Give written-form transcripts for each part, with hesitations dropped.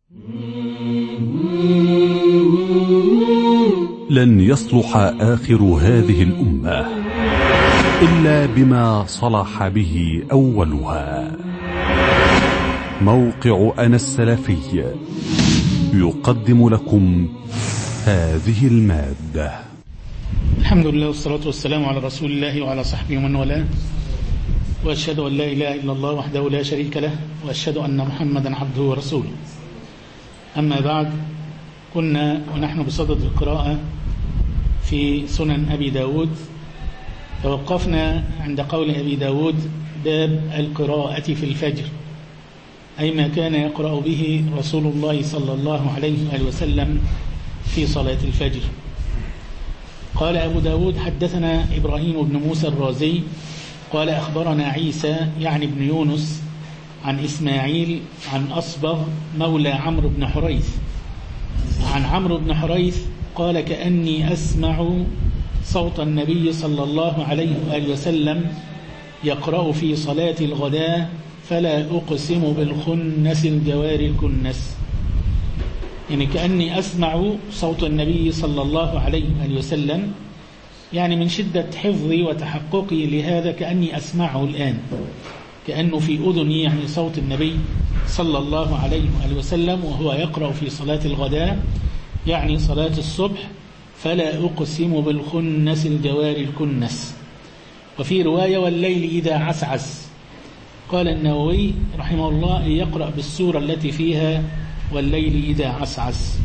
لن يصلح آخر هذه الأمة إلا بما صلح به أولها. موقع أنا السلفي يقدم لكم هذه المادة. الحمد لله والصلاة والسلام على رسول الله وعلى صحبه ومن والاه، وأشهد أن لا إله إلا الله وحده لا شريك له، وأشهد أن محمدا عبده ورسوله. أما بعد، كنا ونحن بصدد القراءة في سنن أبي داود، فوقفنا عند قول أبي داود: باب القراءة في الفجر، أي ما كان يقرأ به رسول الله صلى الله عليه وسلم في صلاة الفجر. قال أبو داود: حدثنا إبراهيم بن موسى الرازي قال أخبرنا عيسى يعني بن يونس عن إسماعيل عن أصبغ مولى عمرو بن حريث عن عمرو بن حريث قال: كأني أسمع صوت النبي صلى الله عليه وآله وسلم يقرأ في صلاة الغداء: فلا أقسم بالخنس الجوار الكنس. يعني كأني أسمع صوت النبي صلى الله عليه وآله وسلم، يعني من شدة حفظي وتحققي لهذا كأني أسمعه الآن، كأنه في أذني، يعني صوت النبي صلى الله عليه وآله وسلم وهو يقرأ في صلاة الغداء، يعني صلاة الصبح: فلا أقسم بالخنس الجوار الكنس. وفي رواية: والليل إذا عسعس. قال النووي رحمه الله: يقرأ بالسورة التي فيها والليل إذا عسعس.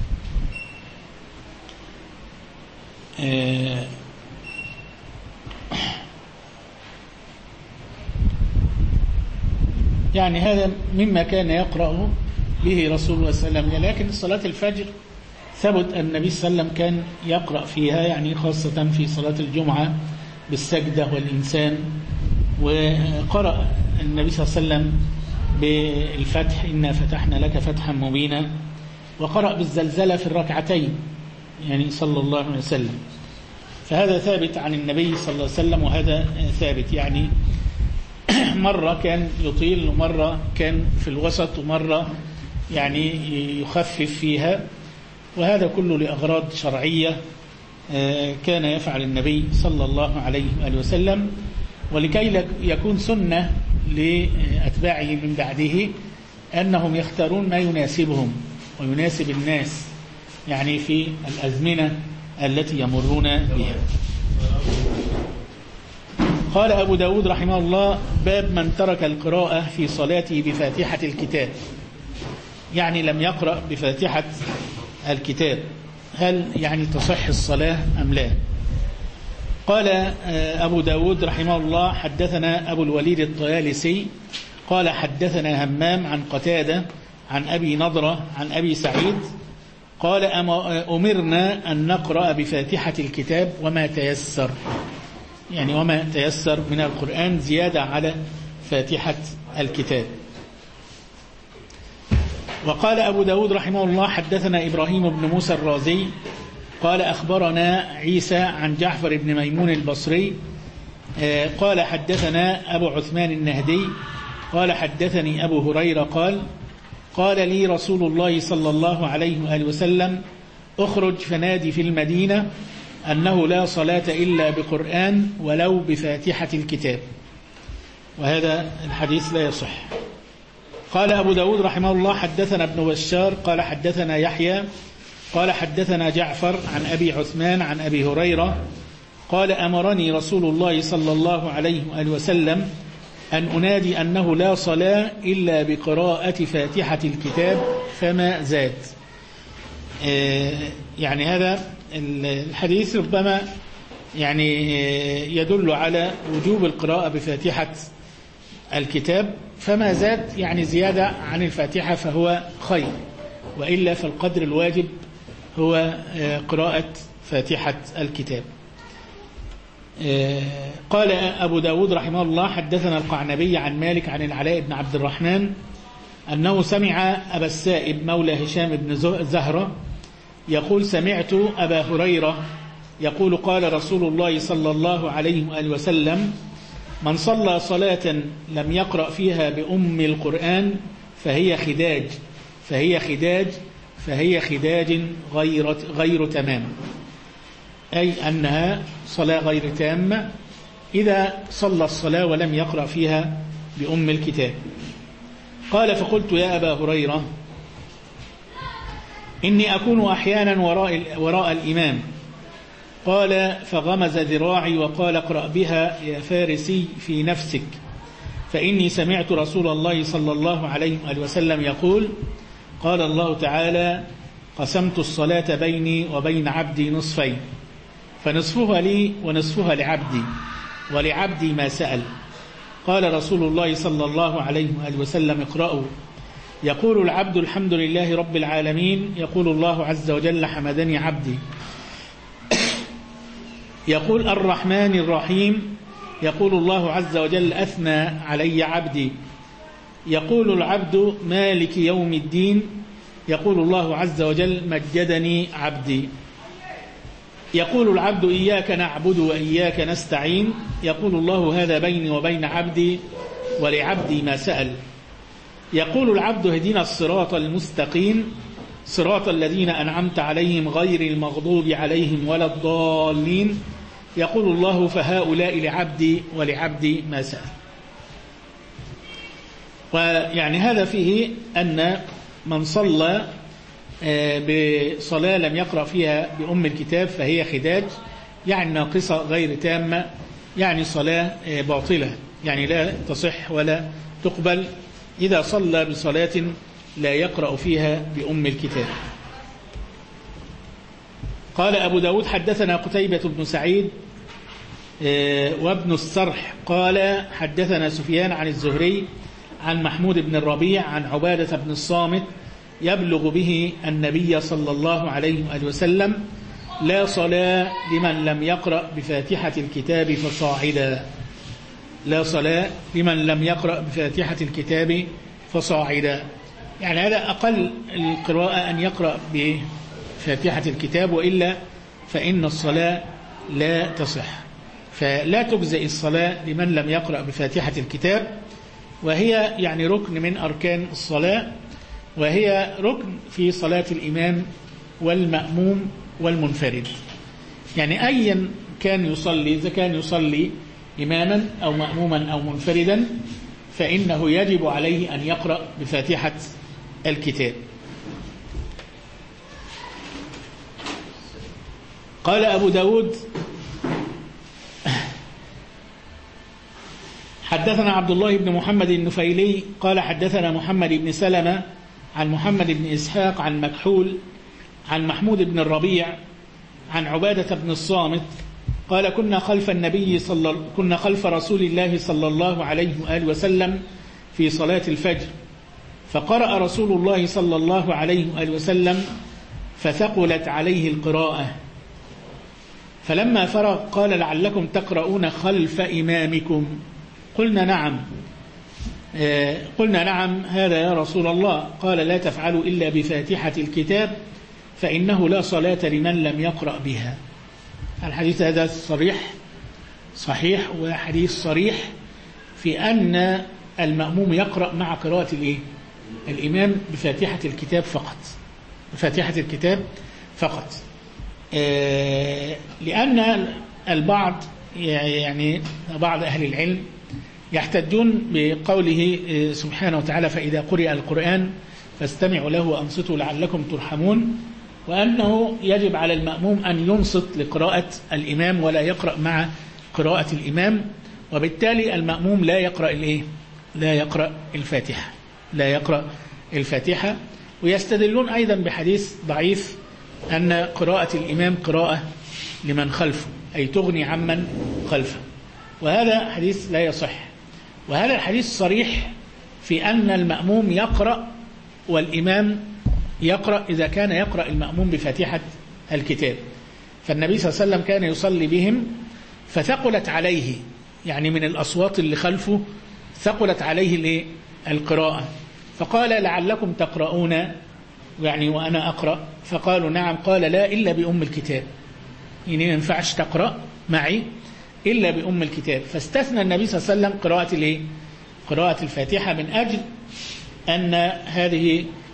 يعني هذا مما كان يقرأ به رسول الله صلى الله عليه وسلم. لكن صلاة الفجر ثبت أن النبي صلى الله عليه وسلم كان يقرأ فيها، يعني خاصة في صلاة الجمعة بالسجدة والإنسان. وقرأ النبي صلى الله عليه وسلم بالفتح: إنا فتحنا لك فتحا مبينا. وقرأ بالزلزلة في الركعتين، يعني صلى الله عليه وسلم. فهذا ثابت عن النبي صلى الله عليه وسلم، وهذا ثابت. يعني مرة كان يطيل، ومرة كان في الوسط، ومرة يعني يخفف فيها، وهذا كله لأغراض شرعية كان يفعل النبي صلى الله عليه وآله وسلم، ولكي يكون سنة لأتباعه من بعده أنهم يختارون ما يناسبهم ويناسب الناس، يعني في الأزمنة التي يمرون بها. قال أبو داود رحمه الله: باب من ترك القراءة في صلاته بفاتحة الكتاب، يعني لم يقرأ بفاتحة الكتاب، هل يعني تصح الصلاة أم لا؟ قال أبو داود رحمه الله: حدثنا أبو الوليد الطيالسي قال حدثنا همام عن قتادة عن أبي نضرة عن أبي سعيد قال: أمرنا أن نقرأ بفاتحة الكتاب وما تيسر، يعني وما تيسر من القرآن زيادة على فاتحة الكتاب. وقال أبو داود رحمه الله: حدثنا إبراهيم بن موسى الرازي قال أخبرنا عيسى عن جعفر بن ميمون البصري قال حدثنا أبو عثمان النهدي قال حدثني أبو هريرة قال لي رسول الله صلى الله عليه وآله وسلم: اخرج فنادي في المدينة أنه لا صلاة إلا بقرآن ولو بفاتحة الكتاب. وهذا الحديث لا يصح. قال أبو داود رحمه الله: حدثنا ابن بشار قال حدثنا يحيى قال حدثنا جعفر عن أبي عثمان عن أبي هريرة قال: أمرني رسول الله صلى الله عليه وآله وسلم أن أنادي أنه لا صلاة إلا بقراءة فاتحة الكتاب فما زاد. يعني هذا الحديث ربما يعني يدل على وجوب القراءة بفاتحة الكتاب، فما زاد يعني زيادة عن الفاتحة فهو خير، وإلا فالقدر الواجب هو قراءة فاتحة الكتاب. قال أبو داود رحمه الله: حدثنا القعنبي عن مالك عن العلاء بن عبد الرحمن أنه سمع أبا السائب مولى هشام بن زهرة يقول: سمعت أبا هريرة يقول: قال رسول الله صلى الله عليه وآله وسلم: من صلى صلاة لم يقرأ فيها بأم القرآن فهي خداج، فهي خداج غير تمام، أي أنها صلاة غير تامة إذا صلى الصلاة ولم يقرأ فيها بأم الكتاب. قال فقلت يا أبا هريرة إني أكون أحيانا وراء الإمام. قال فغمز ذراعي وقال اقرأ بها يا فارسي في نفسك، فإني سمعت رسول الله صلى الله عليه وسلم يقول قال الله تعالى قسمت الصلاة بيني وبين عبدي نصفين، فنصفها لي ونصفها لعبدي، ولعبدي ما سأل. قال رسول الله صلى الله عليه وسلم اقرأوا. يقول العبد الحمد لله رب العالمين، يقول الله عز وجل حمدني عبدي. يقول الرحمن الرحيم، يقول الله عز وجل أثنى علي عبدي. يقول العبد مالك يوم الدين، يقول الله عز وجل مجدني عبدي. يقول العبد إياك نعبد وإياك نستعين، يقول الله هذا بيني وبين عبدي ولعبدي ما سأل. يقول العبد اهدنا الصراط المستقيم صراط الذين أنعمت عليهم غير المغضوب عليهم ولا الضالين، يقول الله فهؤلاء لعبدي ولعبدي ما سأل. ويعني هذا فيه أن من صلى بصلاة لم يقرأ فيها بأم الكتاب فهي خداج، يعني ناقصة غير تامة، يعني صلاة باطلة، يعني لا تصح ولا تقبل إذا صلى بصلاة لا يقرأ فيها بأم الكتاب. قال أبو داود حدثنا قتيبة بن سعيد وابن السرح قال حدثنا سفيان عن الزهري عن محمود بن الربيع عن عبادة بن الصامت يبلغ به النبي صلى الله عليه وسلم لا صلاة لمن لم يقرأ بفاتحة الكتاب فصاعدا. لا صلاة لمن لم يقرأ بفاتحة الكتاب فصاعدا، يعني هذا أقل القراءة أن يقرأ بفاتحة الكتاب، وإلا فإن الصلاة لا تصح. فلا تجزئ الصلاة لمن لم يقرأ بفاتحة الكتاب، وهي يعني ركن من أركان الصلاة، وهي ركن في صلاة الإمام والمأموم والمنفرد. يعني أيا كان يصلي، إذا كان يصلي إماما أو مأموما أو منفردا، فإنه يجب عليه أن يقرأ بفاتحة الكتاب. قال أبو داود حدثنا عبد الله بن محمد النفيلي قال حدثنا محمد بن سلمة عن محمد بن إسحاق عن مكحول عن محمود بن الربيع عن عبادة بن الصامت قال كنا خلف رسول الله صلى الله عليه وآله وسلم في صلاة الفجر، فقرأ رسول الله صلى الله عليه وآله وسلم فثقلت عليه القراءة، فلما فرغ قال لعلكم تقرؤون خلف إمامكم. قلنا نعم هذا يا رسول الله. قال لا تفعلوا إلا بفاتحة الكتاب فإنه لا صلاة لمن لم يقرأ بها. الحديث هذا صحيح وحديث صريح في أن المأموم يقرأ مع قراءة الإمام بفاتحة الكتاب فقط، بفاتحة الكتاب فقط، لأن البعض يعني بعض أهل العلم يحتجون بقوله سبحانه وتعالى فإذا قرئ القرآن فاستمعوا له وأنصتوا لعلكم ترحمون، وأنه يجب على المأموم أن ينصت لقراءة الإمام ولا يقرأ مع قراءة الإمام، وبالتالي المأموم لا يقرأ الفاتحة. ويستدلون أيضا بحديث ضعيف أن قراءة الإمام قراءة لمن خلفه، أي تغني عمن خلفه، وهذا حديث لا يصح. وهذا الحديث صريح في أن المأموم يقرأ والإمام يقرأ إذا كان يقرأ المأموم بفاتحة الكتاب. فالنبي صلى الله عليه وسلم كان يصلي بهم فثقلت عليه، يعني من الأصوات اللي خلفه ثقلت عليه القراءة، فقال لعلكم تقرؤون، يعني وأنا أقرأ، فقالوا نعم. قال لا إلا بأم الكتاب، يعني ما ينفعش تقرأ معي إلا بأم الكتاب. فاستثنى النبي صلى الله عليه وسلم قراءة الفاتحة من أجل أن هذه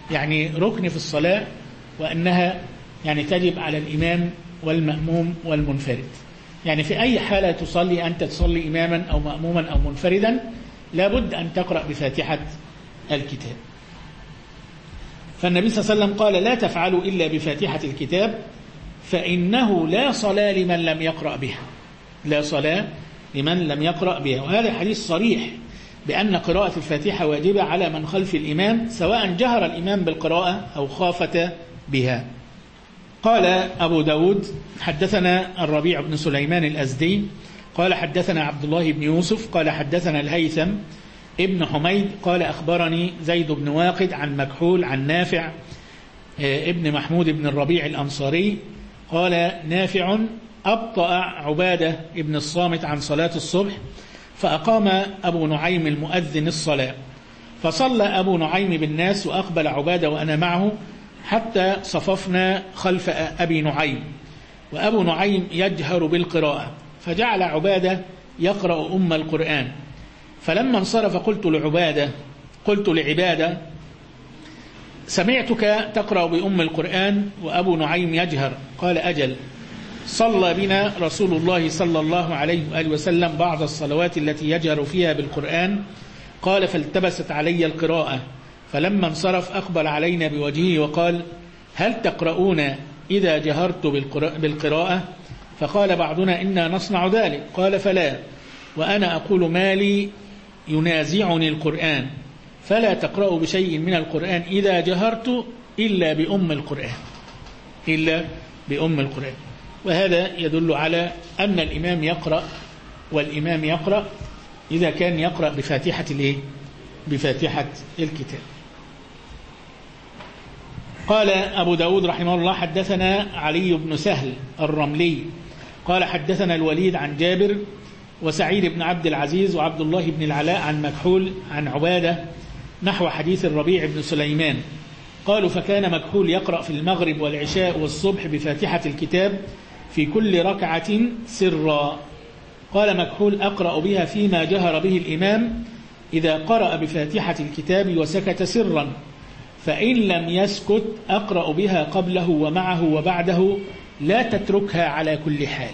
يعني ركن في الصلاة، وأنها يعني تجب على الإمام والمأموم والمنفرد. يعني في أي حالة تصلي، أنت تصلي إماما أو مأموما أو منفردا، لابد أن تقرأ بفاتحة الكتاب. فالنبي صلى الله عليه وسلم قال: لا تفعلوا إلا بفاتحة الكتاب فإنه لا صلاة لمن لم يقرأ بها. لا صلاة لمن لم يقرأ بها. وهذا حديث صريح بأن قراءة الفاتحة واجبة على من خلف الإمام، سواء جهر الإمام بالقراءة أو خافت بها. قال أبو داود: حدثنا الربيع بن سليمان الأزدي قال حدثنا عبد الله بن يوسف قال حدثنا الهيثم ابن حميد قال أخبرني زيد بن واقد عن مكحول عن نافع ابن محمود بن الربيع الأنصاري قال: نافع أبطأ عبادة ابن الصامت عن صلاة الصبح، فأقام أبو نعيم المؤذن الصلاة، فصلى أبو نعيم بالناس وأقبل عبادة وأنا معه حتى صففنا خلف أبي نعيم، وأبو نعيم يجهر بالقراءة، فجعل عبادة يقرأ أم القرآن. فلما انصرف قلت لعبادة: سمعتك تقرأ بأم القرآن وأبو نعيم يجهر. قال: أجل، صلى بنا رسول الله صلى الله عليه وآله وسلم بعض الصلوات التي يجهر فيها بالقرآن. قال: فالتبست علي القراءة، فلما انصرف أقبل علينا بوجهه وقال: هل تقرؤون إذا جهرت بالقراءة؟ فقال بعضنا: إنا نصنع ذلك. قال: فلا، وأنا أقول ما لي ينازعني القرآن، فلا تقرأوا بشيء من القرآن إذا جهرت إلا بأم القرآن. وهذا يدل على أن الإمام يقرأ، والإمام يقرأ إذا كان يقرأ بفاتحة الكتاب. قال أبو داود رحمه الله: حدثنا علي بن سهل الرملي قال حدثنا الوليد عن جابر وسعيد بن عبد العزيز وعبد الله بن العلاء عن مكحول عن عبادة نحو حديث الربيع بن سليمان. قالوا: فكان مكحول يقرأ في المغرب والعشاء والصبح بفاتحة الكتاب في كل ركعة سرا. قال مكحول: أقرأ بها فيما جهر به الإمام إذا قرأ بفاتحة الكتاب وسكت سرا، فإن لم يسكت أقرأ بها قبله ومعه وبعده، لا تتركها على كل حال.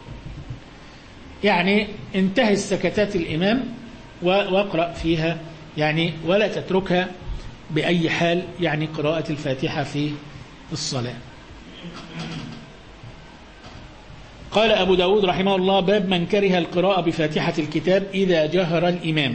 يعني انتهي السكتات الإمام واقرأ فيها، يعني ولا تتركها بأي حال، يعني قراءة الفاتحة في الصلاة. قال أبو داود رحمه الله: باب من كره القراءة بفاتحة الكتاب إذا جهر الإمام.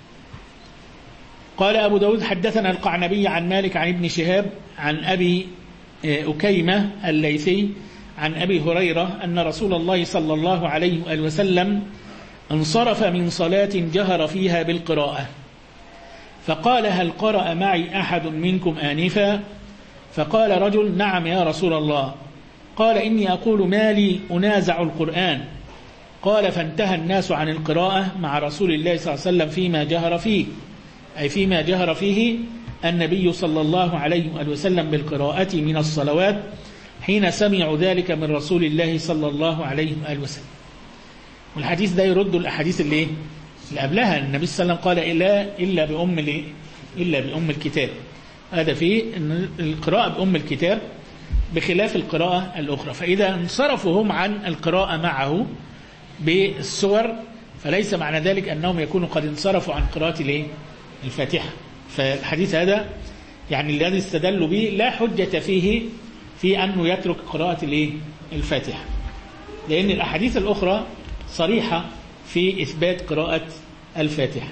قال أبو داود: حدثنا القعنبي عن مالك عن ابن شهاب عن أبي أكيمة الليثي عن أبي هريرة أن رسول الله صلى الله عليه وآله وسلم انصرف من صلاة جهر فيها بالقراءة، فقال: هل قرأ معي أحد منكم آنفا؟ فقال رجل: نعم يا رسول الله. قال: إني أقول ما لي أنازع القرآن. قال: فانتهى الناس عن القراءة مع رسول الله صلى الله عليه وسلم فيما جهر فيه، أي فيما جهر فيه النبي صلى الله عليه وآله وسلم بالقراءة من الصلوات، حين سمعوا ذلك من رسول الله صلى الله عليه وآله وسلم. والحديث ده يرد الأحاديث اللي قبلها. النبي صلى الله عليه وسلم قال: إلا بأم الكتاب. هذا فيه أن القراءة بأم الكتاب بخلاف القراءة الأخرى. فإذا انصرفوا هم عن القراءة معه بالسور، فليس معنى ذلك أنهم يكونوا قد انصرفوا عن قراءة الفاتحة. فالحديث هذا يعني الذي استدلوا به لا حجة فيه في أنه يترك قراءة الفاتحة، لأن الأحاديث الأخرى صريحة في إثبات قراءة الفاتحة.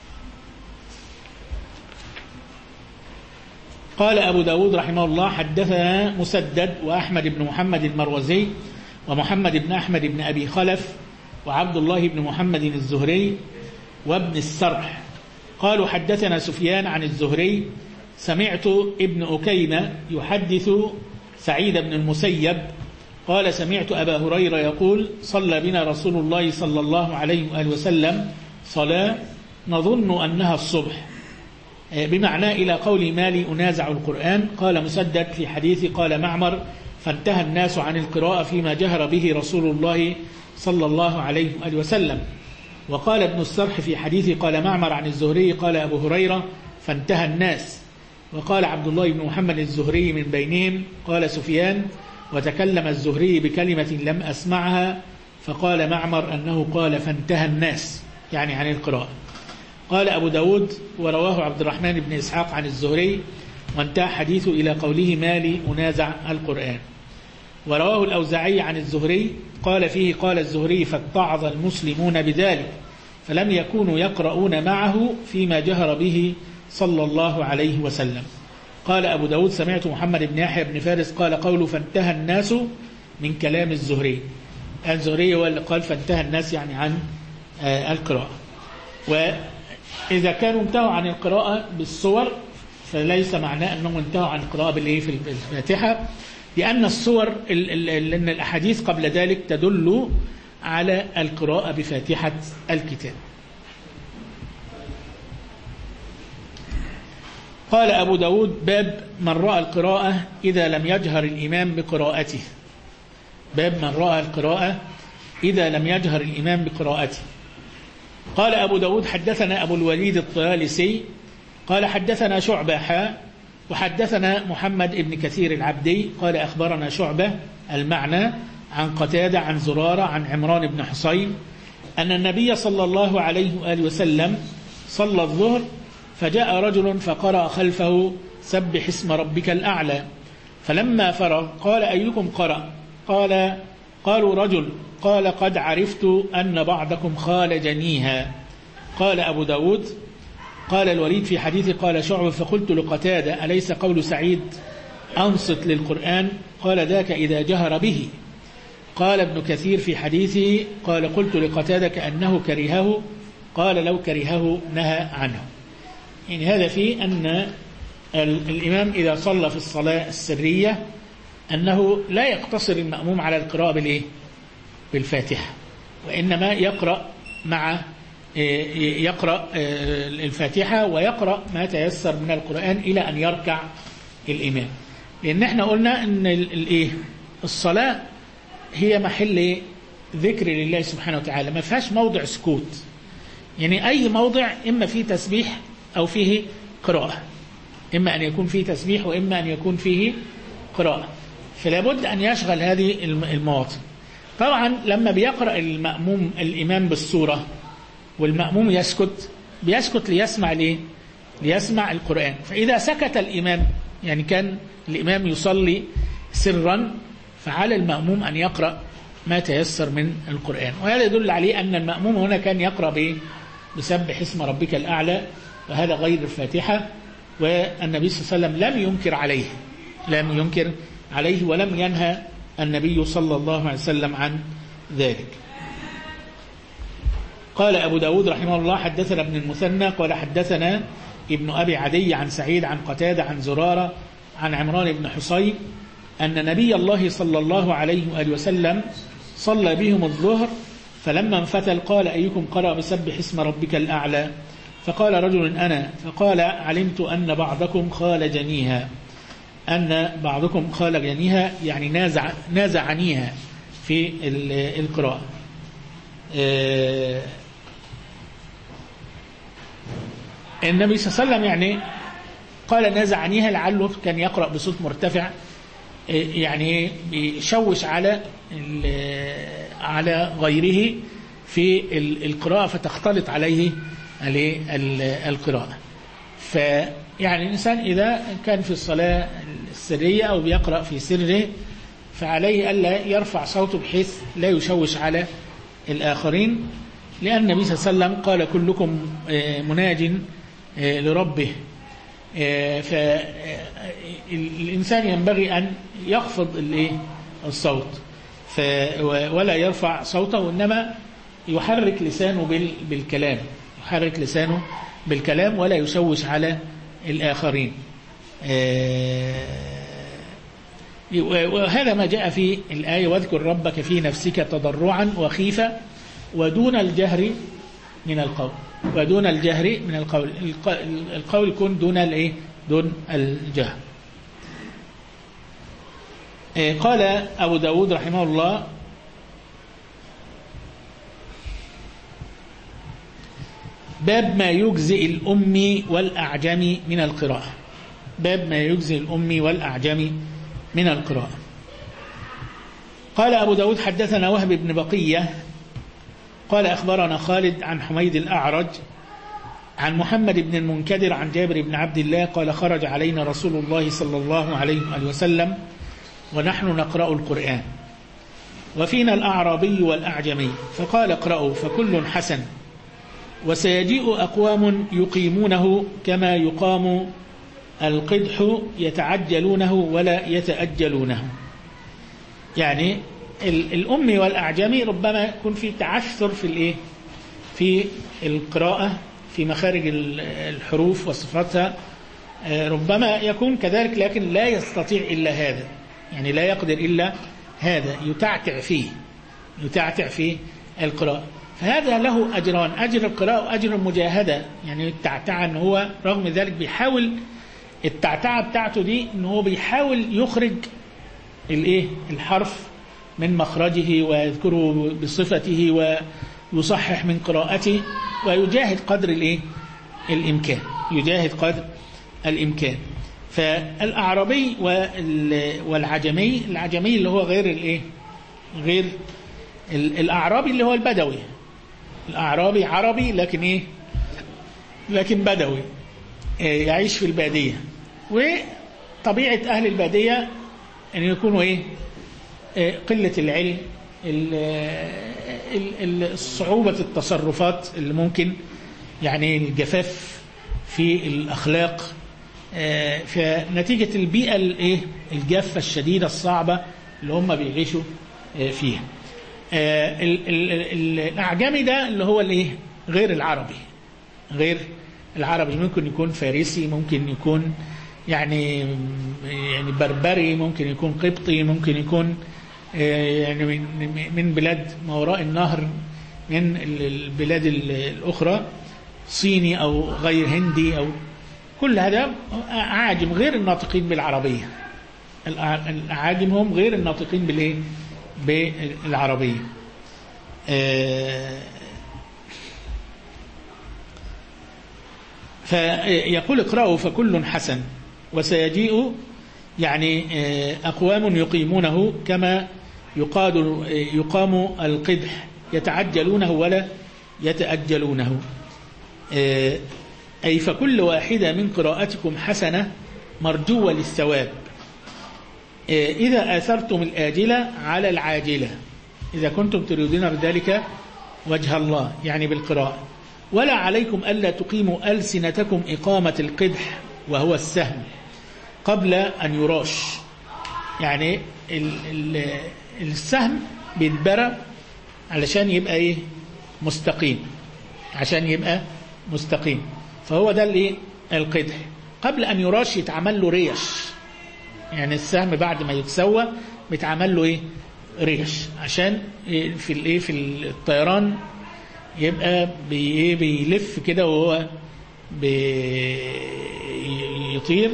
قال أبو داود رحمه الله: حدثنا مسدد وأحمد بن محمد المروزي ومحمد بن أحمد بن أبي خلف وعبد الله بن محمد الزهري وابن السرح قالوا: حدثنا سفيان عن الزهري سمعت ابن أكيمة يحدث سعيد بن المسيب قال: سمعت أبا هريرة يقول: صلى بنا رسول الله صلى الله عليه وآله وسلم صلاة نظن أنها الصبح، بمعنى إلى قول مالي أنازع القرآن. قال مسدد في حديث قال معمر: فانتهى الناس عن القراءة فيما جهر به رسول الله صلى الله عليه وآله وسلم. وقال ابن السرح في حديث قال معمر عن الزهري قال أبو هريرة: فانتهى الناس، وقال عبد الله بن محمد الزهري من بينهم. قال سفيان: وتكلم الزهري بكلمة لم أسمعها، فقال معمر أنه قال: فانتهى الناس، يعني عن القراءة. قال أبو داود: ورواه عبد الرحمن بن إسحاق عن الزهري، وانتهى حديثه إلى قوله: ما لي أنازع القرآن. ورواه الأوزاعي عن الزهري قال فيه: قال الزهري: فاتعظ المسلمون بذلك، فلم يكونوا يقرؤون معه فيما جهر به صلى الله عليه وسلم. قال أبو داود: سمعت محمد بن يحيى بن فارس قال: قوله فانتهى الناس من كلام الزهري. الزهري هو اللي قال فانتهى الناس، يعني عن القراءة. وإذا كانوا انتهوا عن القراءة بالصور فليس معناه أنهم انتهوا عن القراءة في الفاتحة، لأن الصور لأن الأحاديث قبل ذلك تدل على القراءة بفاتحة الكتاب. قال أبو داود: باب من رأى القراءة إذا لم يجهر الإمام بقراءته. باب من رأى القراءة إذا لم يجهر الإمام بقراءته. قال أبو داود: حدثنا أبو الوليد الطيالسي قال حدثنا شعبة وحدثنا محمد بن كثير العبدي قال أخبرنا شعبة المعنى عن قتادة عن زرارة عن عمران بن حصين أن النبي صلى الله عليه وآله وسلم صلى الظهر، فجاء رجل فقرأ خلفه: سبح اسم ربك الأعلى. فلما فرغ قال: أيكم قرأ؟ قالوا: رجل. قال: قد عرفت أن بعضكم خالجنيها. قال أبو داود: قال الوليد في حديثه: قال شعبة: فقلت لقتادة: أليس قول سعيد أنصت للقرآن؟ قال: ذاك إذا جهر به. قال ابن كثير في حديثه: قال قلت لقتادة كأنه كرهه. قال: لو كرهه نهى عنه. يعني هذا فيه أن الإمام إذا صلى في الصلاة السرية أنه لا يقتصر المأموم على القراءة بالفاتحة، وإنما يقرأ الفاتحة ويقرأ ما تيسر من القرآن إلى أن يركع الإمام. لأن احنا قلنا أن الصلاة هي محل ذكر لله سبحانه وتعالى، ما فيهاش موضع سكوت. يعني أي موضع إما فيه تسبيح أو فيه قراءة، إما أن يكون فيه تسبيح وإما أن يكون فيه قراءة، فلا بد أن يشغل هذه المواطن. طبعا لما بيقرأ الإمام بالسورة والمأموم بيسكت ليسمع ليسمع القرآن. فإذا سكت الإمام، يعني كان الإمام يصلي سرا، فعلى المأموم أن يقرأ ما تيسر من القرآن. وهذا يدل عليه أن المأموم هنا كان يقرأ بسبح اسم ربك الأعلى، وهذا غير الفاتحة. والنبي صلى الله عليه وسلم لم ينكر عليه ولم ينهى النبي صلى الله عليه وسلم عن ذلك. قال أبو داود رحمه الله: حدثنا ابن المثنى قال حدثنا ابن أبي عدي عن سعيد عن قتادة عن زرارة عن عمران بن حصين أن نبي الله صلى الله عليه وآله وسلم صلى بهم الظهر، فلما انفتل قال: أيكم قرأ بسبح اسم ربك الأعلى؟ فقال رجل: أنا. فقال: علمت أن بعضكم خالجنيها. يعني نازعنيها في القراءة. النبي صلى الله عليه وسلم يعني قال نازعنيها لعله كان يقرأ بصوت مرتفع، يعني بيشوش على غيره في القراءة فتختلط عليه القراءة. فيعني الإنسان إذا كان في الصلاة السرية أو بيقرأ في سره فعليه ألا يرفع صوته بحيث لا يشوش على الآخرين، لأن النبي صلى الله عليه وسلم قال: كلكم مناج لربه. فالإنسان ينبغي أن يخفض الصوت ولا يرفع صوته، وإنما يحرك لسانه بالكلام ولا يشوش على الآخرين. وهذا ما جاء في الآية: واذكر ربك في نفسك تضرعا وخيفة ودون الجهر من القول. القول يكون دون الجهر. قال أبو داود رحمه الله: باب ما يجزئ الأمي والأعجمي من القراءة. باب ما يجزي الأمي والأعجمي من القراءة. قال أبو داود حدثنا وهب بن بقية قال أخبرنا خالد عن حميد الأعرج عن محمد بن المنكدر عن جابر بن عبد الله قال خرج علينا رسول الله صلى الله عليه وسلم ونحن نقرأ القرآن وفينا الأعرابي والأعجمي فقال اقرأوا فكل حسن وسيجيء أقوام يقيمونه كما يقام القدح يتعجلونه ولا يتأجلونه. يعني الأمي والأعجمي ربما يكون في تعثر في القراءة في مخارج الحروف وصفاتها، ربما يكون كذلك، لكن لا يستطيع إلا هذا، يعني لا يقدر إلا هذا، يتعتع في القراءة. فهذا له أجران، أجر القراءة وأجر المجاهدة. يعني التعتع أنه هو رغم ذلك بيحاول، التعتعة بتاعته دي أنه هو بيحاول يخرج الحرف من مخرجه ويذكره بصفته ويصحح من قراءته ويجاهد قدر الإمكان، يجاهد قدر الإمكان. فالأعرابي والعجمي، العجمي اللي هو غير الأعرابي اللي هو البدوي. الأعرابي عربي لكن بدوي، يعيش في البادية، وطبيعة أهل البادية أن يكونوا قلة العلم، صعوبة التصرفات اللي ممكن، يعني الجفاف في الأخلاق، فنتيجة البيئة الجافة الشديدة الصعبة اللي هم بيعيشوا فيها. الأعجمي ده اللي هو غير العربي، ممكن يكون فارسي، ممكن يكون يعني بربري، ممكن يكون قبطي، ممكن يكون يعني من بلاد ما وراء النهر، من البلاد الأخرى، صيني أو غير هندي، أو كل هذا عاجم غير الناطقين بالعربية. العاجم هم غير الناطقين بالعربية. فيقول اقرأوا فكل حسن وسيجيء، يعني أقوام يقيمونه كما يقام القدح يتعجلونه ولا يتأجلونه. أي فكل واحدة من قراءتكم حسنة مرجوة للثواب إذا آثرتم الآجلة على العاجلة، إذا كنتم تريدون بذلك وجه الله، يعني بالقراءة. ولا عليكم ألا تقيموا ألسنتكم إقامة القدح وهو السهم قبل أن يراش. يعني السهم بيتبرى علشان يبقى مستقيم، عشان يبقى مستقيم، فهو ده القدح. قبل أن يراش يتعمل له ريش، يعني السهم بعد ما يتسوى بيتعمل له ريش، عشان في الطيران يبقى بيلف كده وهو بيطير،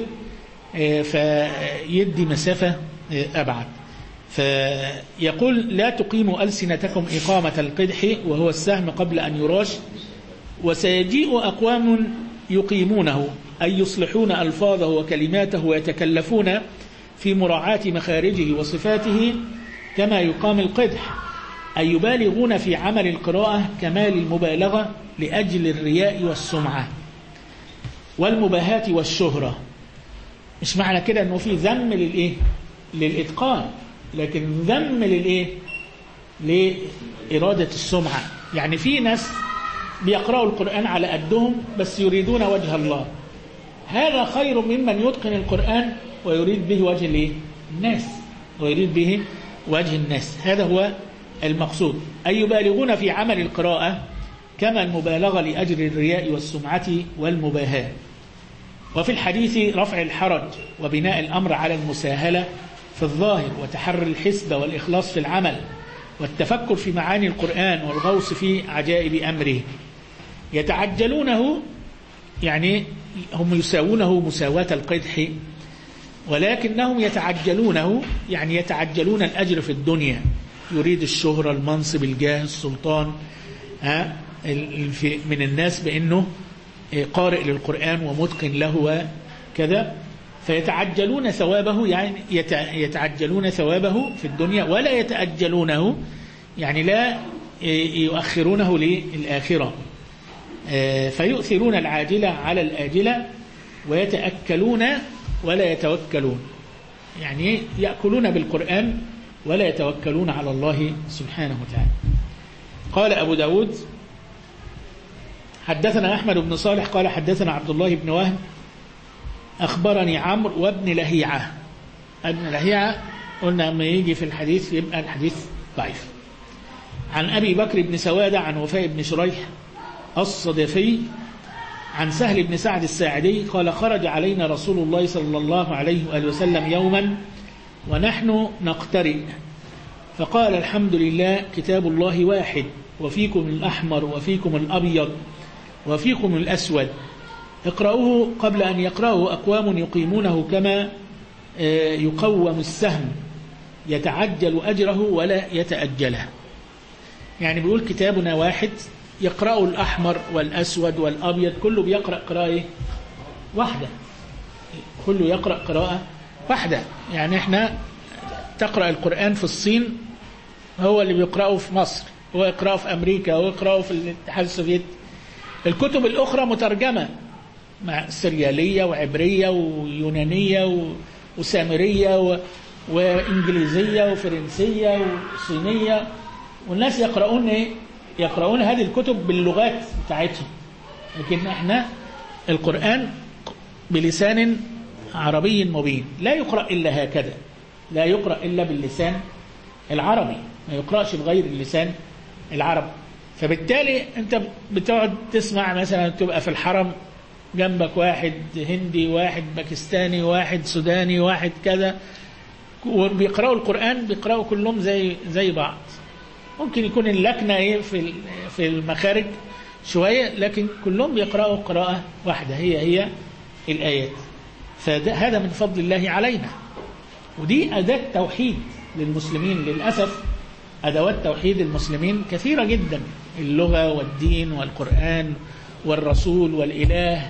فيدي مسافة أبعد. فيقول لا تقيموا ألسنتكم إقامة القدح وهو السهم قبل أن يراش. وسيجيء أقوام يقيمونه، أي يصلحون ألفاظه وكلماته ويتكلفون في مراعاة مخارجه وصفاته كما يقام القدح، أي يبالغون في عمل القراءة كمال المبالغة لأجل الرياء والسمعة والمباهاة والشهرة. مش معنى كده أنه في ذم للإتقان، لكن ذم لإرادة السمعة. يعني في ناس بيقرأوا القرآن على قدهم بس يريدون وجه الله، هذا خير ممن يتقن القرآن ويريد به وجه الناس، ويريد به وجه الناس. هذا هو المقصود، أي يبالغون في عمل القراءة كما المبالغة لأجل الرياء والسمعة والمباهاة. وفي الحديث رفع الحرج وبناء الأمر على المساهلة في الظاهر وتحري الحسبة والإخلاص في العمل والتفكر في معاني القرآن والغوص في عجائب أمره. يتعجلونه، يعني هم يساوونه مساواة القدح، ولكنهم يتعجلونه، يعني يتعجلون الأجر في الدنيا، يريد الشهرة، المنصب، الجاه، السلطان من الناس بأنه قارئ للقرآن ومتقن له وكذا، فيتعجلون ثوابه، يعني يتعجلون ثوابه في الدنيا ولا يتأجلونه، يعني لا يؤخرونه للآخرة. فيؤثرون العاجلة على الآجلة ويتأكلون ولا يتوكلون، يعني يأكلون بالقرآن ولا يتوكلون على الله سبحانه وتعالى. قال أبو داود حدثنا أحمد بن صالح قال حدثنا عبد الله بن وهب أخبرني عمرو وابن لهيعة. ابن لهيعة قلنا أما يجي في الحديث يبقى الحديث ضعيف. عن أبي بكر بن سوادة عن وفاء بن شريح الصدفي عن سهل بن سعد الساعدي قال خرج علينا رسول الله صلى الله عليه وآله وسلم يوما ونحن نقترئ فقال الحمد لله كتاب الله واحد وفيكم الأحمر وفيكم الأبيض وفيكم الأسود اقرأوه قبل أن يقرأه أقوام يقيمونه كما يقوم السهم يتعجل أجره ولا يتأجله. يعني بيقول كتابنا واحد يقرأه الأحمر والأسود والأبيض، كله بيقرأ قراءة واحدة، كله يقرأ قراءة واحدة. يعني احنا تقرأ القرآن في الصين هو اللي بيقرأه في مصر، هو يقرأه في أمريكا، هو يقرأه في الاتحاد السوفيتي. الكتب الأخرى مترجمة مع سريالية وعبرية ويونانية وسامرية وإنجليزية وفرنسية وصينية، والناس يقرؤون هذه الكتب باللغات بتاعتهم. لكن احنا القرآن بلسان عربي مبين، لا يقرأ إلا هكذا، لا يقرأ إلا باللسان العربي، ما يقرأش بغير اللسان العربي. فبالتالي انت بتقعد تسمع مثلا تبقى في الحرم جنبك واحد هندي واحد باكستاني واحد سوداني واحد كذا، وبيقرأوا القرآن بيقرأوا كلهم زي بعض. ممكن يكون اللكنة في المخارج شوية، لكن كلهم بيقرأوا قراءة واحدة هي الآيات. فهذا من فضل الله علينا، ودي أداة توحيد للمسلمين. للأسف أدوات توحيد المسلمين كثيرة جدا، اللغة والدين والقرآن والرسول والإله،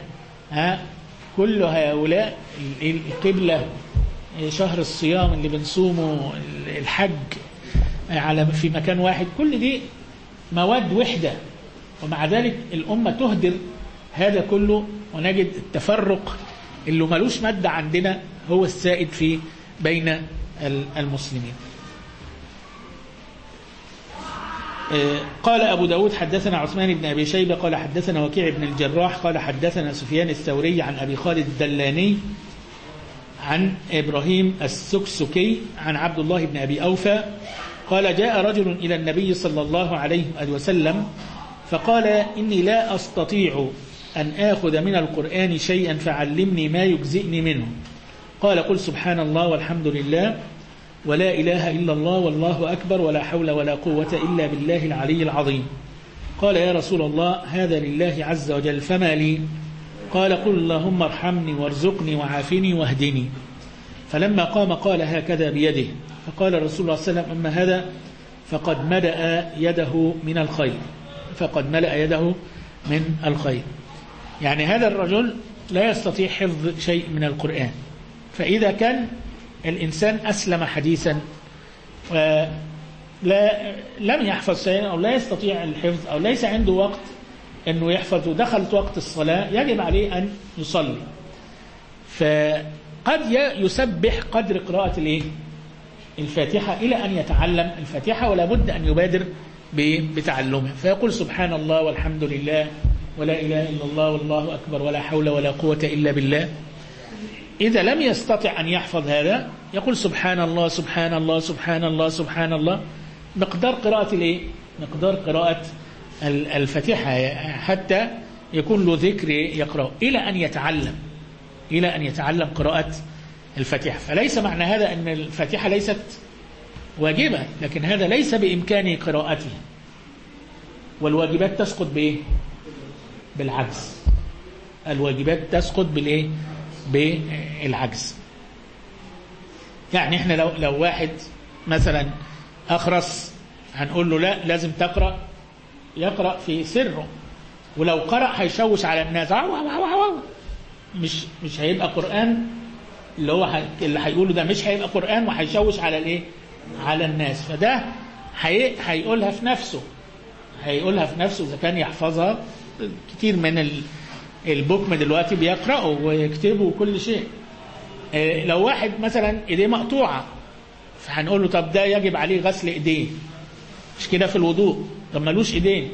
كل هؤلاء، القبلة، شهر الصيام اللي بنصومه، الحج في مكان واحد، كل دي مواد وحدة، ومع ذلك الأمة تهدر هذا كله، ونجد التفرق اللي ملوش مادة عندنا هو السائد في بين المسلمين. قال أبو داود حدثنا عثمان بن أبي شيبة قال حدثنا وكيع بن الجراح قال حدثنا سفيان الثوري عن أبي خالد الدلاني عن إبراهيم السكسكي عن عبد الله بن أبي أوفى قال جاء رجل إلى النبي صلى الله عليه وسلم فقال إني لا أستطيع أن آخذ من القرآن شيئا فعلمني ما يجزئني منه. قال قل سبحان الله والحمد لله ولا إله إلا الله والله أكبر ولا حول ولا قوة إلا بالله العلي العظيم. قال يا رسول الله هذا لله عز وجل فما لي؟ قال قل اللهم ارحمني وارزقني وعافني واهدني. فلما قام قال هكذا بيده. فقال الرسول صلى الله عليه وسلم أما هذا فقد ملأ يده من الخير، فقد ملأ يده من الخير. يعني هذا الرجل لا يستطيع حفظ شيء من القرآن، فإذا كان الإنسان أسلم حديثا لم يحفظ شيئا أو لا يستطيع الحفظ أو ليس عنده وقت أنه يحفظ ودخلت وقت الصلاة، يجب عليه أن يصلي. فقد يسبح قدر قراءة الفاتحة إلى أن يتعلم الفاتحة، ولا بد أن يبادر بتعلمها، فيقول سبحان الله والحمد لله ولا إله إلا الله والله أكبر ولا حول ولا قوة إلا بالله. إذا لم يستطع أن يحفظ هذا يقول سبحان الله سبحان الله سبحان الله سبحان الله مقدار قراءة مقدار قراءة الفاتحة، حتى يكون له ذكر يقرأ إلى أن يتعلم قراءة الفاتحة. فليس معنى هذا أن الفاتحة ليست واجبة، لكن هذا ليس بإمكان قراءتها، والواجبات تسقط بالعجز. الواجبات تسقط بالعجز. يعني احنا لو واحد مثلا أخرس هنقول له لا لازم يقرأ في سره، ولو قرأ هيشوش على الناس، مش هيبقى قرآن اللي هو اللي هيقوله ده مش هيبقى قرآن وهيشوش على الايه، على الناس. فده هيقولها في نفسه، هيقولها في نفسه إذا كان يحفظها. كتير من البكم دلوقتي بيقرأوا ويكتبوا كل شيء. لو واحد مثلا ايديه مقطوعة فهنقول له طب ده يجب عليه غسل ايديه، مش كده في الوضوء؟ طب ملوش ايدين،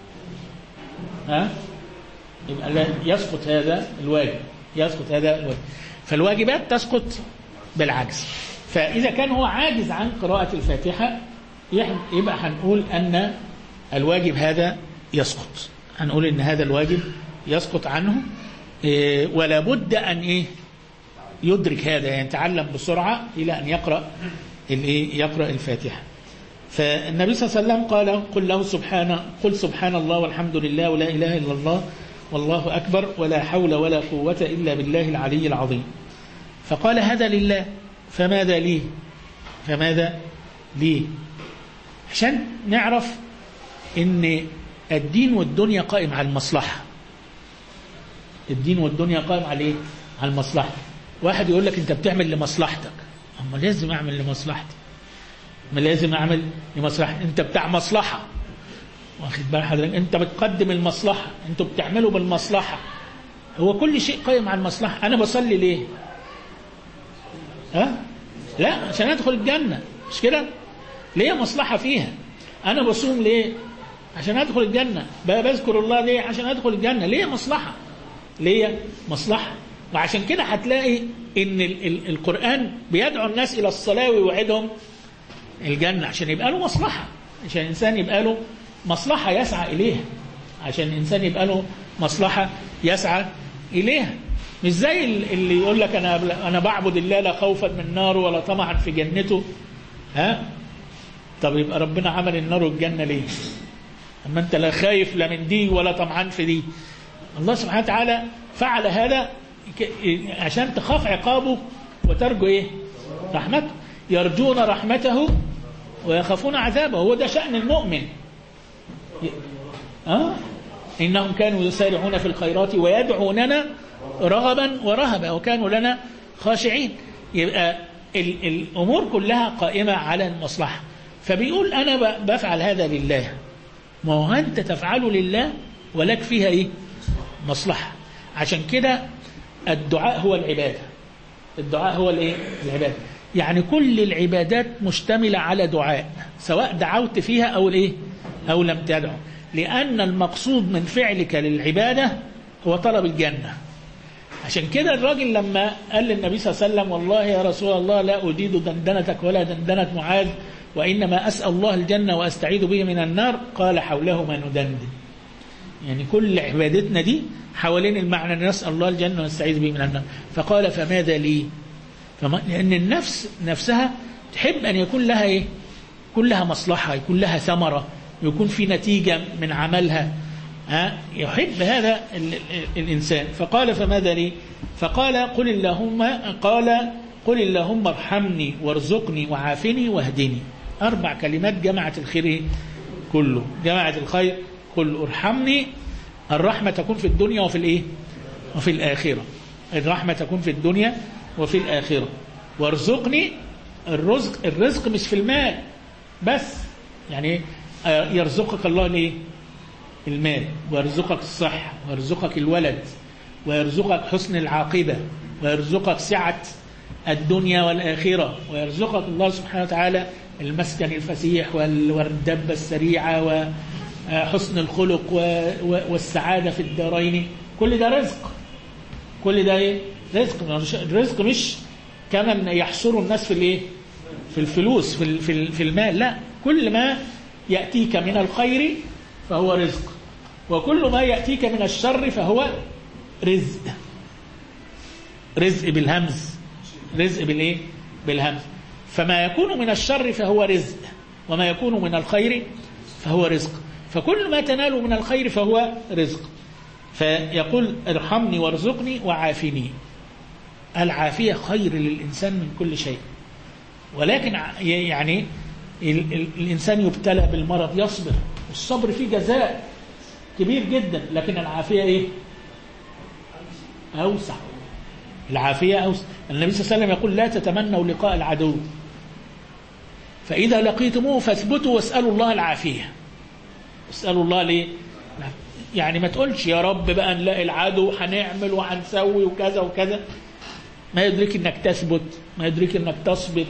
يبقى يسقط هذا الواجب، يسقط هذا الواجب. فالواجبات تسقط بالعجز. فإذا كان هو عاجز عن قراءة الفاتحة يبقى هنقول أن الواجب هذا يسقط، هنقول أن هذا الواجب يسقط عنه. ولا بد أن يدرك هذا، يعني يتعلم بسرعة إلى أن يقرأ الفاتحة. فالنبي صلى الله عليه وسلم قال قل سبحان الله والحمد لله ولا إله إلا الله والله أكبر ولا حول ولا قوة إلا بالله العلي العظيم. فقال هذا لله، فماذا لي؟ عشان نعرف ان الدين والدنيا قائم على المصلحة. الدين والدنيا قائم على ايه؟ على المصلحة. واحد يقول لك انت بتعمل لمصلحتك، اما لازم اعمل لمصلحتي، ما لازم اعمل لمصلحتي، انت بتاع مصلحة، واخد بال حضرتك؟ انت بتقدم المصلحة، انتوا بتعملوا بالمصلحة. هو كل شيء قائم على المصلحة. انا بصلي ليه؟ لا عشان ادخل الجنة، مش كده؟ ليه مصلحة فيها. انا بصوم ليه؟ عشان ادخل الجنة. بذكر الله ليه؟ عشان ادخل الجنة. ليه مصلحة، ليه مصلحة. وعشان كده هتلاقي ان القرآن بيدعو الناس الى الصلاة ويوعدهم الجنة، عشان يبقى له مصلحة، عشان الانسان يبقى له مصلحة يسعى اليها، عشان الانسان يبقى له مصلحة يسعى اليها. مش زي اللي يقول لك انا بعبد الله لا خوفا من النار ولا طمعا في جنته. طب يبقى ربنا عمل النار والجنة ليه؟ اما انت لا خايف لا من دي ولا طمعان في دي. الله سبحانه وتعالى فعل هذا عشان تخاف عقابه وترجو رحمته. يرجون رحمته ويخافون عذابه. هو ده شأن المؤمن. إنهم كانوا يسارعون في الخيرات ويدعوننا رغبا ورهبا وكانوا لنا خاشعين. يبقى الأمور كلها قائمة على المصلحة. فبيقول أنا بفعل هذا لله. ما هو أنت تفعله لله ولك فيها مصلحة. عشان كده الدعاء هو العبادة. الدعاء هو العبادة. يعني كل العبادات مشتملة على دعاء، سواء دعوت فيها أو لم تدعو، لأن المقصود من فعلك للعبادة هو طلب الجنة. عشان كده الراجل لما قال للنبي صلى الله عليه وسلم والله يا رسول الله لا أجيد دندنتك ولا دندنة معاذ وإنما أسأل الله الجنة وأستعيذ به من النار، قال حوله ما ندندن. يعني كل عبادتنا دي حوالين المعنى أن نسأل الله الجنة ونستعيذ به من النار. فقال فماذا لي؟ لأن النفس نفسها تحب أن يكون لها كلها مصلحة، يكون لها ثمرة، يكون في نتيجة من عملها. يحب هذا الإنسان. فقال فماذا لي؟ فقال قل اللهم ارحمني وارزقني وعافني واهدني. 4 كلمات جمعت الخير كله، جمعت الخير كله. ارحمني، الرحمة تكون في الدنيا وفي الآخرة. الرحمة تكون في الدنيا وفي الآخرة. وارزقني، الرزق مش في المال بس، يعني يرزقك الله المال، ويرزقك الصحة، ويرزقك الولد، ويرزقك حسن العاقبة، ويرزقك سعة الدنيا والآخرة، ويرزقك الله سبحانه وتعالى المسكن الفسيح والدبة السريعة وحسن الخلق والسعادة في الدارين. كل ده رزق. كل ده رزق. الرزق مش كمان يحصر الناس في الفلوس في المال. لا، كل ما يأتيك من الخير فهو رزق، وكل ما يأتيك من الشر فهو رزق. رزق بالهمز، رزق بالهمز. فما يكون من الشر فهو رزق، وما يكون من الخير فهو رزق. فكل ما تنال من الخير فهو رزق. فيقول ارحمني وارزقني وعافني. العافية خير للإنسان من كل شيء. ولكن يعني الإنسان يبتلى بالمرض يصبر، والصبر فيه جزاء كبير جدا، لكن العافية أوسع. العافية أوسع. النبي صلى الله عليه وسلم يقول لا تتمنوا لقاء العدو، فإذا لقيتموه فاثبتوا واسألوا الله العافية. اسألوا الله ليه؟ يعني ما تقولش يا رب بقى نلاقي العدو هنعمل وهنسوي وكذا وكذا، ما يدرك انك تثبت، ما يدرك انك تصبر،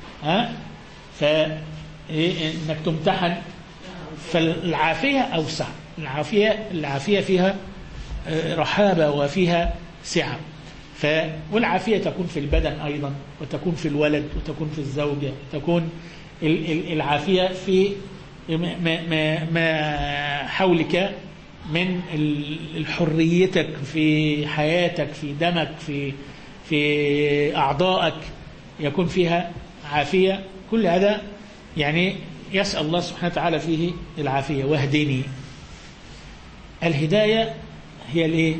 انك تمتحن. فالعافية أوسع، العافية فيها رحابة وفيها سعة. والعافية تكون في البدن أيضا، وتكون في الولد، وتكون في الزوجة، تكون العافية في ما حولك من حريتك في حياتك، في دمك، في أعضائك، يكون فيها عافية. كل هذا يعني يسأل الله سبحانه وتعالى فيه العافية. واهدني، الهداية هي الايه؟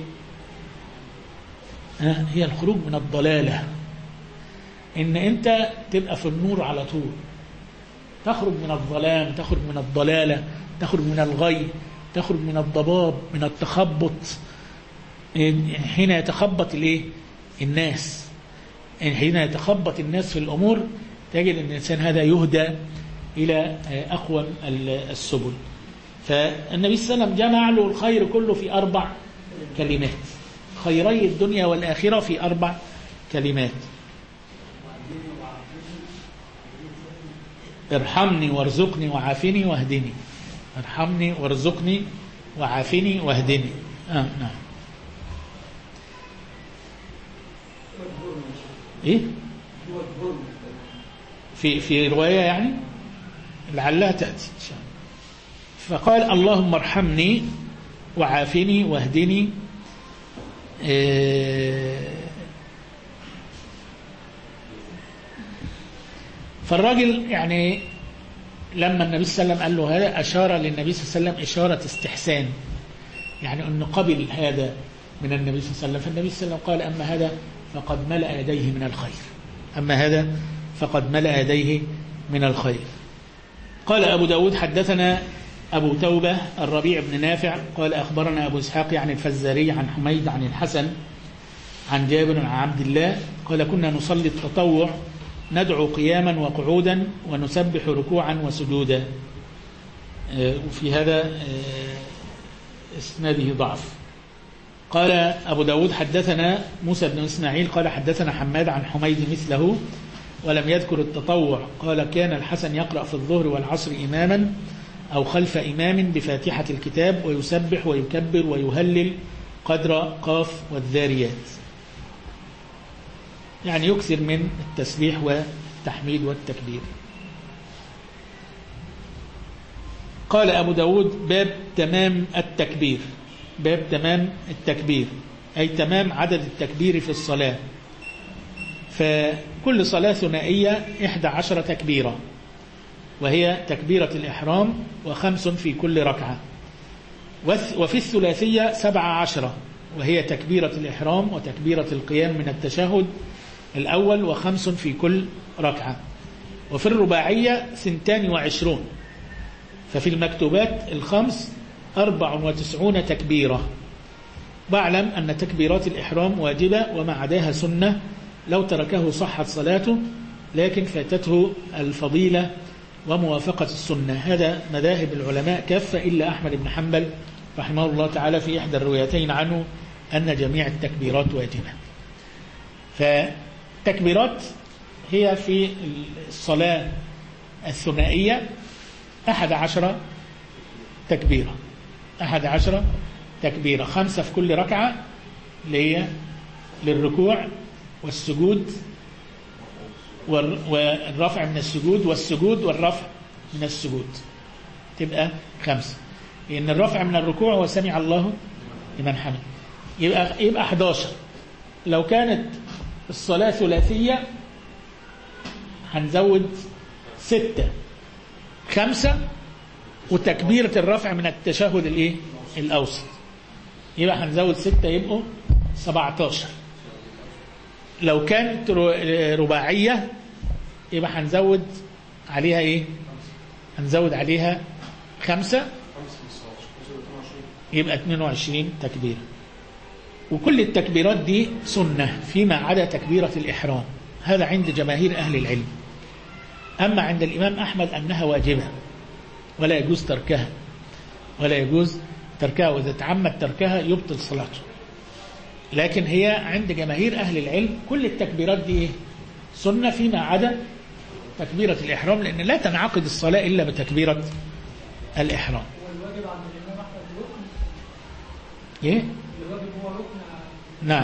هي الخروج من الضلالة، ان انت تبقى في النور على طول، تخرج من الظلام، تخرج من الضلالة، تخرج من الغي، تخرج من الضباب، من التخبط. حين يتخبط الايه؟ الناس، حين يتخبط الناس في الأمور تجد ان الإنسان هذا يهدى إلى أقوم السبل. فالنبي صلى الله عليه وسلم جمع له الخير كله في 4 كلمات، خيري الدنيا والآخرة في 4 كلمات: ارحمني وارزقني وعافني واهدني. ارحمني وارزقني وعافني واهدني. نعم. ايه في رواية يعني لعلها تأتي إن شاء الله. فقال اللهم ارحمني وعافني واهدني. فالراجل يعني لما النبي صلى الله عليه وسلم قال له هذا أشار للنبي صلى الله عليه وسلم إشارة استحسان، يعني أنه قبل هذا من النبي صلى الله عليه وسلم. فالنبي صلى الله عليه وسلم قال أما هذا فقد ملأ يديه من الخير، أما هذا فقد ملأ يديه من الخير. قال أبو داود حدثنا أبو توبة الربيع بن نافع قال أخبرنا أبو إسحاق عن الفزاري عن حميد عن الحسن عن جابر عن عبد الله قال كنا نصلي التطوع ندعو قياما وقعودا ونسبح ركوعا وسجودا. وفي هذا اسناده ضعف. قال أبو داود حدثنا موسى بن إسماعيل قال حدثنا حماد عن حميد مثله ولم يذكر التطوع. قال كان الحسن يقرأ في الظهر والعصر إماما أو خلف إمام بفاتحة الكتاب ويسبح ويكبر ويهلل قدر قاف والذاريات، يعني يكثر من التسبيح والتحميد والتكبير. قال أبو داود باب تمام التكبير، باب تمام التكبير أي تمام عدد التكبير في الصلاة. فكل صلاة ثنائية 11 تكبيرة، وهي تكبيرة الإحرام و5 في كل ركعة. وفي الثلاثية 17 وهي تكبيرة الإحرام وتكبيرة القيام من التشهد الأول و5 في كل ركعة. وفي الرباعية 22. ففي المكتوبات الخمس 94 تكبيرة. واعلم أن تكبيرات الإحرام واجبة وما عداها سنة، لو تركه صحت صلاته لكن فاتته الفضيلة وموافقة السنة. هذا مذاهب العلماء كافة إلا أحمد بن حنبل رحمه الله تعالى في إحدى الروايتين عنه أن جميع التكبيرات واجبة. فالتكبيرات هي في الصلاة الثنائية 11 تكبيرة، 11 تكبيرة، 5 في كل ركعة اللي هي للركوع والسجود والرفع من السجود والسجود والرفع من السجود، تبقى 5. لأن الرفع من الركوع هو سمع الله لمن حمد، يبقى 11. لو كانت الصلاة ثلاثية هنزود 6، 5 وتكبيرة الرفع من التشهد الايه الأوسط، يبقى هنزود 6 يبقوا 17. لو كانت رباعية يبقى هنزود عليها ايه؟ هنزود عليها 5 يبقى 22 تكبيرة. وكل التكبيرات دي سنة فيما عدا تكبيرة الإحرام، هذا عند جماهير أهل العلم. أما عند الإمام أحمد أنها واجبة ولا يجوز تركها، وإذا تعمد تركها يبطل صلاته. لكن هي عند جماهير أهل العلم كل التكبيرات دي سنة فيما عدا تكبيرة الإحرام، لأن لا تنعقد الصلاة إلا بتكبيرة الإحرام. والواجب عند الإمام أحمد ركن. إيه؟ الواجب هو ركن. نعم.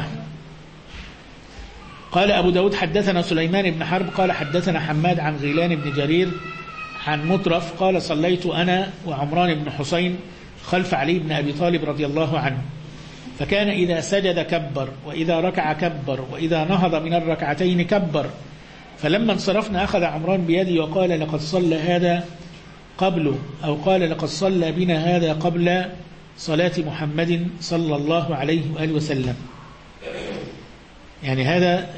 قال أبو داود حدثنا سليمان بن حرب قال حدثنا حماد عن غيلان بن جرير عن مطرف قال صليت أنا وعمران بن حسين خلف علي بن أبي طالب رضي الله عنه، فكان إذا سجد كبر، وإذا ركع كبر، وإذا نهض من الركعتين كبر. فلما انصرفنا أخذ عمران بيدي وقال لقد صلى هذا قبله، أو قال لقد صلى بنا هذا قبل صلاة محمد صلى الله عليه وآله وسلم. يعني هذا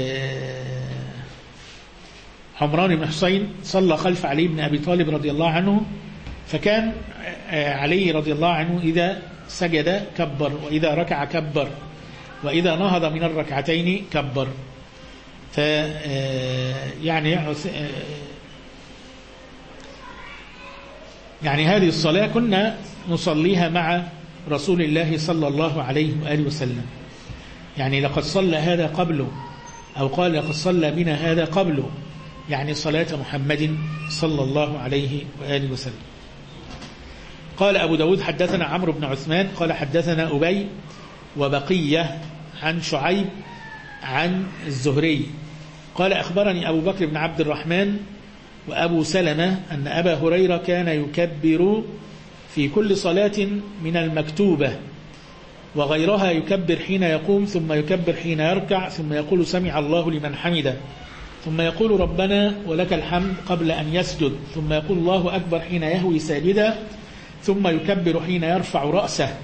عمران بن حسين صلى خلف علي بن أبي طالب رضي الله عنه، فكان علي رضي الله عنه إذا سجد كبر، وإذا ركع كبر، وإذا نهض من الركعتين كبر. يعني هذه الصلاة كنا نصليها مع رسول الله صلى الله عليه وآله وسلم. يعني لقد صلى هذا قبله، أو قال لقد صلى بنا هذا قبله، يعني صلاة محمد صلى الله عليه وآله وسلم. قال أبو داود حدثنا عمرو بن عثمان قال حدثنا أبي وبقية عن شعيب عن الزهري قال أخبرني أبو بكر بن عبد الرحمن وأبو سلمة أن أبا هريرة كان يكبر في كل صلاة من المكتوبة وغيرها، يكبر حين يقوم، ثم يكبر حين يركع، ثم يقول سمع الله لمن حمده، ثم يقول ربنا ولك الحمد قبل أن يسجد، ثم يقول الله أكبر حين يهوي ساجدا، ثم يكبر حين يرفع رأسه،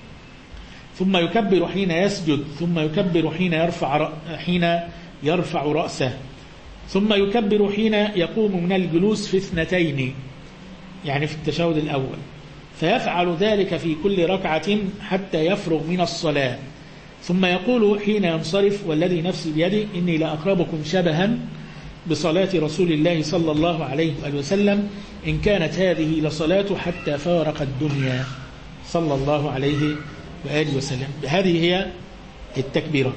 ثم يكبر حين يسجد، ثم يكبر حين يرفع رأسه، ثم يكبر حين يقوم من الجلوس في اثنتين، يعني في التشهد الأول، فيفعل ذلك في كل ركعة حتى يفرغ من الصلاة، ثم يقول حين ينصرف والذي نفسي بيده إني لأقربكم شبها بصلاة رسول الله صلى الله عليه وسلم إن كانت هذه لصلاة حتى فارق الدنيا صلى الله عليه وآله وسلم. هذه هي التكبيرات.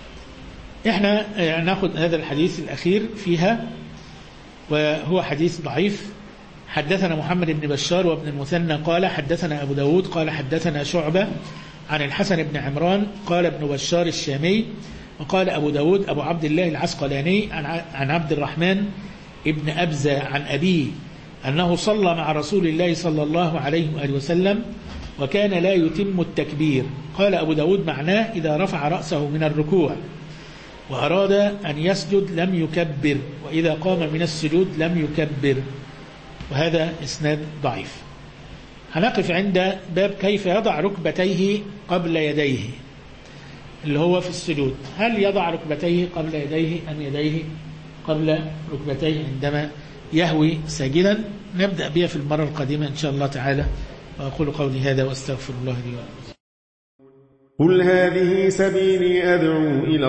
احنا ناخذ هذا الحديث الأخير فيها، وهو حديث ضعيف. حدثنا محمد بن بشار وابن المثنى قال حدثنا أبو داود قال حدثنا شعبة عن الحسن بن عمران قال ابن بشار الشامي، وقال أبو داود أبو عبد الله العسقلاني عن عبد الرحمن ابن أبزة عن أبيه أنه صلى مع رسول الله صلى الله عليه وآله وسلم وكان لا يتم التكبير. قال أبو داود معناه إذا رفع رأسه من الركوع وأراد أن يسجد لم يكبر، وإذا قام من السجود لم يكبر، وهذا إسناد ضعيف. هنقف عند باب كيف يضع ركبتيه قبل يديه، اللي هو في السجود. هل يضع ركبتيه قبل يديه أم يديه قبل ركبتيه عندما يهوي ساجدا؟ نبدأ بها في المرة القادمة إن شاء الله تعالى. وأقول قولي هذا واستغفر الله لي ولكم. قل هذه سبيلي أدعو إلى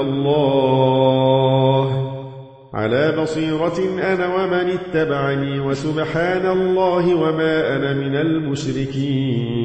الله على بصيرة أنا ومن اتبعني، وسبحان الله وما أنا من المشركين.